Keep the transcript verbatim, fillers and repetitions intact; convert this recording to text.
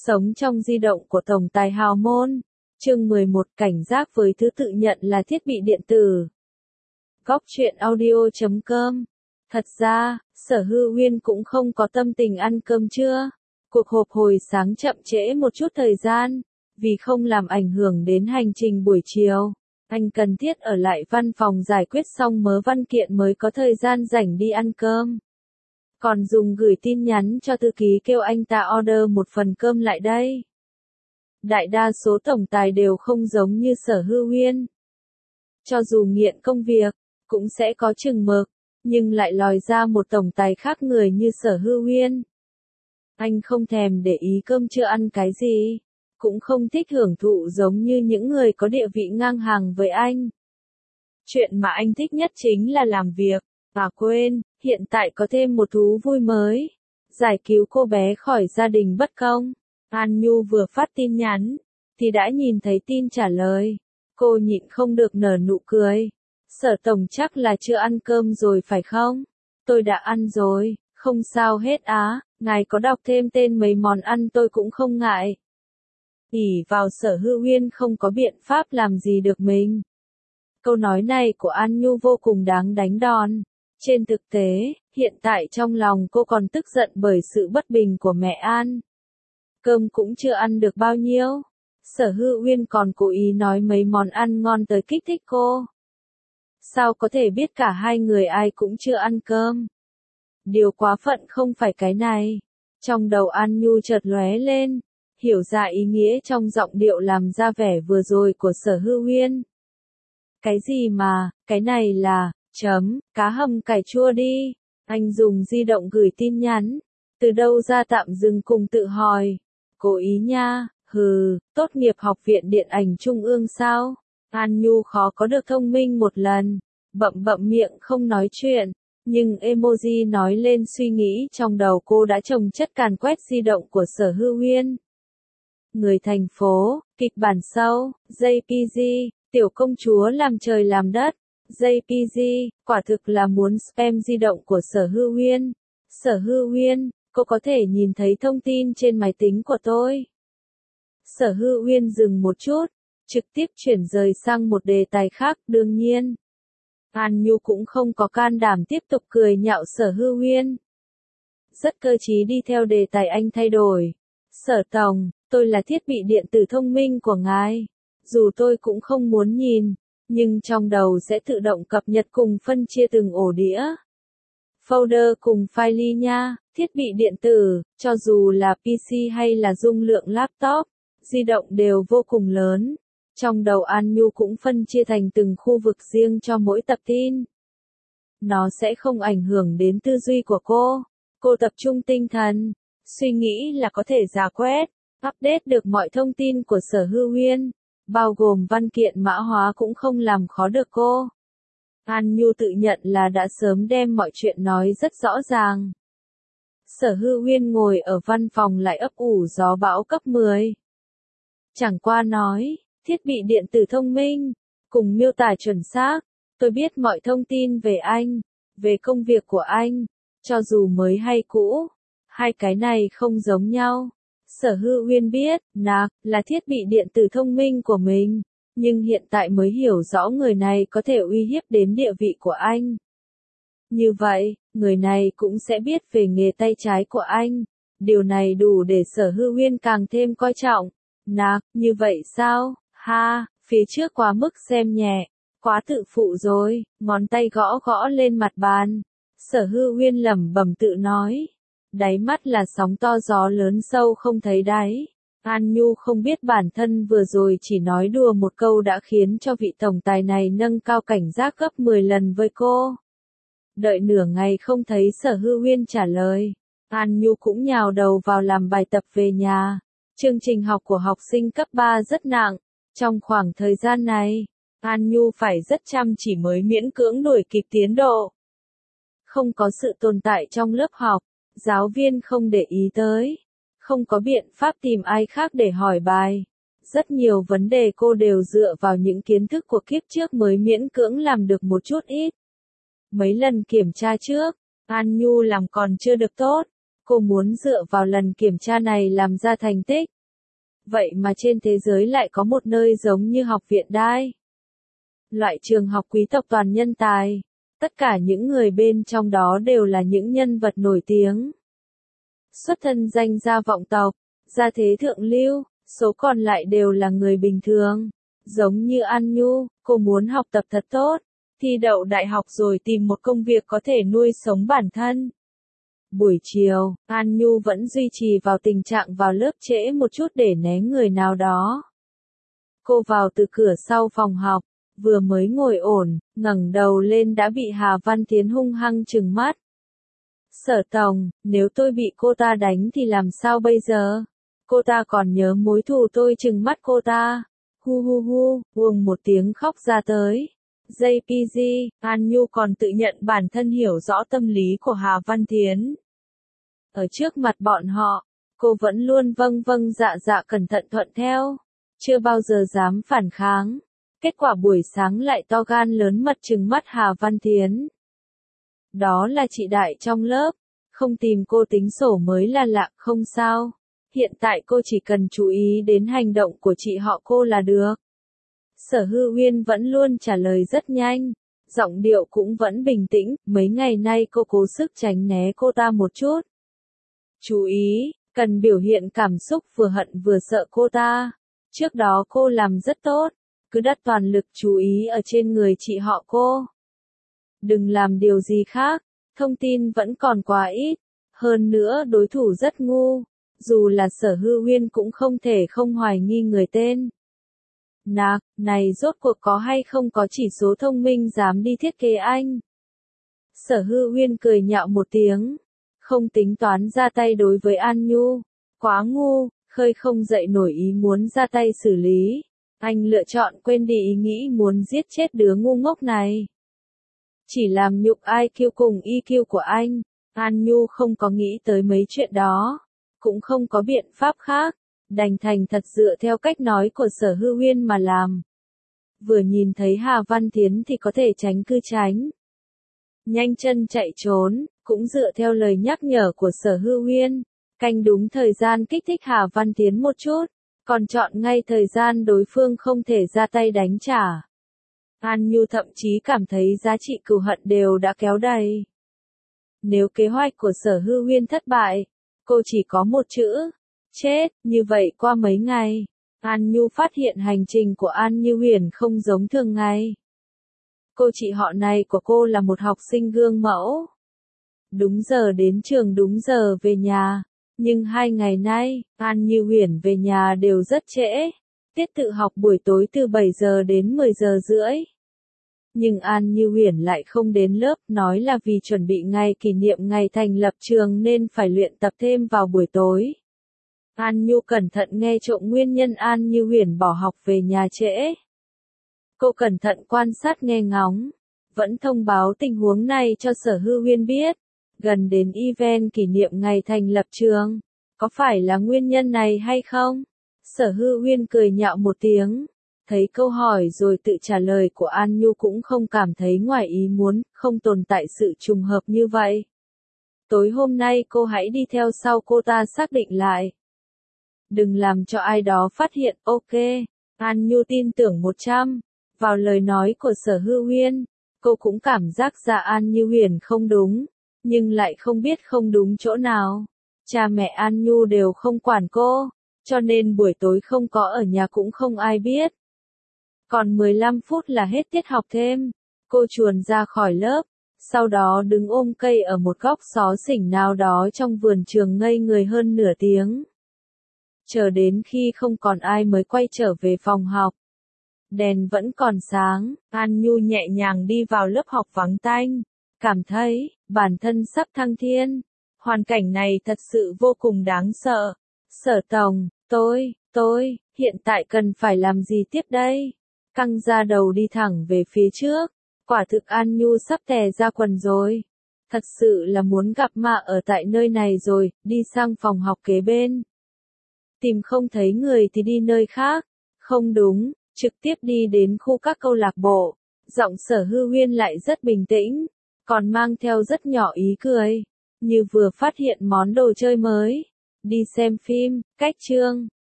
Sống trong di động của tổng tài hào môn. Chương mười một Cảnh giác với thứ tự nhận là thiết bị điện tử. Góc truyện audio chấm com. Thật ra, Sở Hư Uyên cũng không có tâm tình ăn cơm trưa. Cuộc họp hồi sáng chậm trễ một chút thời gian, vì không làm ảnh hưởng đến hành trình buổi chiều. Anh cần thiết ở lại văn phòng giải quyết xong mớ văn kiện mới có thời gian rảnh đi ăn cơm. Còn dùng gửi tin nhắn cho thư ký kêu anh ta order một phần cơm lại đây. Đại đa số tổng tài đều không giống như Sở Hư Uyên. Cho dù nghiện công việc, cũng sẽ có chừng mực, nhưng lại lòi ra một tổng tài khác người như Sở Hư Uyên. Anh không thèm để ý cơm trưa ăn cái gì, cũng không thích hưởng thụ giống như những người có địa vị ngang hàng với anh. Chuyện mà anh thích nhất chính là làm việc. À quên, hiện tại có thêm một thú vui mới. Giải cứu cô bé khỏi gia đình bất công. An Nhu vừa phát tin nhắn, thì đã nhìn thấy tin trả lời. Cô nhịn không được nở nụ cười. Sở tổng chắc là chưa ăn cơm rồi phải không? Tôi đã ăn rồi, không sao hết á, ngài có đọc thêm tên mấy món ăn tôi cũng không ngại. ỷ vào Sở Hư Uyên không có biện pháp làm gì được mình. Câu nói này của An Nhu vô cùng đáng đánh đòn. Trên thực tế, hiện tại trong lòng cô còn tức giận bởi sự bất bình của mẹ An. Cơm cũng chưa ăn được bao nhiêu. Sở Hư Uyên còn cố ý nói mấy món ăn ngon tới kích thích cô. Sao có thể biết cả hai người ai cũng chưa ăn cơm? Điều quá phận không phải cái này. Trong đầu An Nhu chợt lóe lên, hiểu ra ý nghĩa trong giọng điệu làm ra vẻ vừa rồi của Sở Hư Uyên. Cái gì mà, cái này là... Chấm, cá hầm cải chua đi. Anh dùng di động gửi tin nhắn. Từ đâu ra tạm dừng cùng tự hỏi. Cố ý nha, hừ, tốt nghiệp học viện điện ảnh trung ương sao? An Nhu khó có được thông minh một lần. Bậm bậm miệng không nói chuyện. Nhưng emoji nói lên suy nghĩ trong đầu cô đã chồng chất càn quét di động của Sở Hư Uyên. Người thành phố, kịch bản sâu, gi pê giê, tiểu công chúa làm trời làm đất. gi pê giê, quả thực là muốn spam di động của Sở Hư Uyên. Sở Hư Uyên, cô có thể nhìn thấy thông tin trên máy tính của tôi. Sở Hư Uyên dừng một chút, trực tiếp chuyển rời sang một đề tài khác, đương nhiên. An Nhu cũng không có can đảm tiếp tục cười nhạo Sở Hư Uyên. Rất cơ trí đi theo đề tài anh thay đổi. Sở tổng, tôi là thiết bị điện tử thông minh của ngài. Dù tôi cũng không muốn nhìn, nhưng trong đầu sẽ tự động cập nhật cùng phân chia từng ổ đĩa, folder cùng file nha. Thiết bị điện tử, cho dù là pê xê hay là dung lượng laptop, di động đều vô cùng lớn. Trong đầu An Nhu cũng phân chia thành từng khu vực riêng cho mỗi tập tin. Nó sẽ không ảnh hưởng đến tư duy của cô. Cô tập trung tinh thần, suy nghĩ là có thể rà quét, update được mọi thông tin của Sở Hư Uyên. Bao gồm văn kiện mã hóa cũng không làm khó được cô. An Nhu tự nhận là đã sớm đem mọi chuyện nói rất rõ ràng. Sở Hư Uyên ngồi ở văn phòng lại ấp ủ gió bão cấp mười. Chẳng qua nói, thiết bị điện tử thông minh, cùng miêu tả chuẩn xác, tôi biết mọi thông tin về anh, về công việc của anh, cho dù mới hay cũ, hai cái này không giống nhau. Sở Hư Uyên biết, nạc, là thiết bị điện tử thông minh của mình, nhưng hiện tại mới hiểu rõ người này có thể uy hiếp đến địa vị của anh. Như vậy, người này cũng sẽ biết về nghề tay trái của anh. Điều này đủ để Sở Hư Uyên càng thêm coi trọng. Nạc, như vậy sao? Ha, phía trước quá mức xem nhẹ, quá tự phụ rồi, ngón tay gõ gõ lên mặt bàn. Sở Hư Uyên lẩm bẩm tự nói. Đáy mắt là sóng to gió lớn sâu không thấy đáy. An Nhu không biết bản thân vừa rồi chỉ nói đùa một câu đã khiến cho vị tổng tài này nâng cao cảnh giác gấp mười lần với cô. Đợi nửa ngày không thấy Sở Hư Uyên trả lời. An Nhu cũng nhào đầu vào làm bài tập về nhà. Chương trình học của học sinh cấp ba rất nặng. Trong khoảng thời gian này, An Nhu phải rất chăm chỉ mới miễn cưỡng đuổi kịp tiến độ. Không có sự tồn tại trong lớp học. Giáo viên không để ý tới, không có biện pháp tìm ai khác để hỏi bài. Rất nhiều vấn đề cô đều dựa vào những kiến thức của kiếp trước mới miễn cưỡng làm được một chút ít. Mấy lần kiểm tra trước, An Nhu làm còn chưa được tốt. Cô muốn dựa vào lần kiểm tra này làm ra thành tích. Vậy mà trên thế giới lại có một nơi giống như học viện Đai. Loại trường học quý tộc toàn nhân tài. Tất cả những người bên trong đó đều là những nhân vật nổi tiếng. Xuất thân danh gia vọng tộc, gia thế thượng lưu, số còn lại đều là người bình thường. Giống như An Nhu, cô muốn học tập thật tốt, thi đậu đại học rồi tìm một công việc có thể nuôi sống bản thân. Buổi chiều, An Nhu vẫn duy trì vào tình trạng vào lớp trễ một chút để né người nào đó. Cô vào từ cửa sau phòng học, vừa mới ngồi ổn, ngẩng đầu lên đã bị Hà Văn Thiến hung hăng trừng mắt. Sở Tổng, nếu tôi bị cô ta đánh thì làm sao bây giờ? Cô ta còn nhớ mối thù tôi trừng mắt cô ta. Hu hu hu, buông một tiếng khóc ra tới. gi pê giê, An Nhu còn tự nhận bản thân hiểu rõ tâm lý của Hà Văn Thiến. Ở trước mặt bọn họ, cô vẫn luôn vâng vâng dạ dạ cẩn thận thuận theo, chưa bao giờ dám phản kháng. Kết quả buổi sáng lại to gan lớn mật trừng mắt Hà Văn Thiến. Đó là chị đại trong lớp, không tìm cô tính sổ mới là lạ, không sao. Hiện tại cô chỉ cần chú ý đến hành động của chị họ cô là được. Sở Hư Uyên vẫn luôn trả lời rất nhanh, giọng điệu cũng vẫn bình tĩnh, mấy ngày nay cô cố sức tránh né cô ta một chút. Chú ý, cần biểu hiện cảm xúc vừa hận vừa sợ cô ta. Trước đó cô làm rất tốt, cứ đặt toàn lực chú ý ở trên người chị họ cô. Đừng làm điều gì khác, thông tin vẫn còn quá ít, hơn nữa đối thủ rất ngu, dù là Sở Hư Uyên cũng không thể không hoài nghi người tên. Nạc, này rốt cuộc có hay không có chỉ số thông minh dám đi thiết kế anh? Sở Hư Uyên cười nhạo một tiếng, không tính toán ra tay đối với An Nhu, quá ngu, khơi không dậy nổi ý muốn ra tay xử lý. Anh lựa chọn quên đi ý nghĩ muốn giết chết đứa ngu ngốc này. Chỉ làm nhục i kiu cùng e kiu của anh, An Nhu không có nghĩ tới mấy chuyện đó, cũng không có biện pháp khác, đành thành thật dựa theo cách nói của Sở Hư Uyên mà làm. Vừa nhìn thấy Hà Văn Thiến thì có thể tránh cứ tránh. Nhanh chân chạy trốn, cũng dựa theo lời nhắc nhở của Sở Hư Uyên, canh đúng thời gian kích thích Hà Văn Thiến một chút, còn chọn ngay thời gian đối phương không thể ra tay đánh trả. An Nhu thậm chí cảm thấy giá trị cừu hận đều đã kéo đầy. Nếu kế hoạch của Sở Hư Uyên thất bại, cô chỉ có một chữ, chết. Như vậy qua mấy ngày, An Nhu phát hiện hành trình của An Như Huyền không giống thường ngày. Cô chị họ này của cô là một học sinh gương mẫu. Đúng giờ đến trường, đúng giờ về nhà. Nhưng hai ngày nay, An Như Huyền về nhà đều rất trễ. Tiết tự học buổi tối từ bảy giờ đến mười giờ rưỡi. Nhưng An Như Huyền lại không đến lớp, nói là vì chuẩn bị ngày kỷ niệm ngày thành lập trường nên phải luyện tập thêm vào buổi tối. An Nhu cẩn thận nghe trộm nguyên nhân An Như Huyền bỏ học về nhà trễ. Cô cẩn thận quan sát nghe ngóng, vẫn thông báo tình huống này cho Sở Hư Uyên biết. Gần đến event kỷ niệm ngày thành lập trường, có phải là nguyên nhân này hay không? Sở Hư Uyên cười nhạo một tiếng, thấy câu hỏi rồi tự trả lời của An Nhu cũng không cảm thấy ngoài ý muốn, không tồn tại sự trùng hợp như vậy. Tối hôm nay cô hãy đi theo sau cô ta xác định lại. Đừng làm cho ai đó phát hiện, ok. An Nhu tin tưởng một trăm vào lời nói của Sở Hư Uyên. Cô cũng cảm giác ra An Như Huyền không đúng, nhưng lại không biết không đúng chỗ nào. Cha mẹ An Nhu đều không quản cô, cho nên buổi tối không có ở nhà cũng không ai biết. Còn mười lăm phút là hết tiết học thêm. Cô chuồn ra khỏi lớp, sau đó đứng ôm cây ở một góc xó xỉnh nào đó trong vườn trường ngây người hơn nửa tiếng. Chờ đến khi không còn ai mới quay trở về phòng học. Đèn vẫn còn sáng, An Nhu nhẹ nhàng đi vào lớp học vắng tanh, cảm thấy bản thân sắp thăng thiên. Hoàn cảnh này thật sự vô cùng đáng sợ. Sở Tổng, tôi, tôi, hiện tại cần phải làm gì tiếp đây? Căng ra đầu đi thẳng về phía trước. Quả thực An Nhu sắp tè ra quần rồi. Thật sự là muốn gặp ma ở tại nơi này rồi, đi sang phòng học kế bên. Tìm không thấy người thì đi nơi khác. Không đúng, trực tiếp đi đến khu các câu lạc bộ. Giọng Sở Hư Uyên lại rất bình tĩnh, còn mang theo rất nhỏ ý cười. như vừa phát hiện món đồ chơi mới, đi xem phim, cách chương.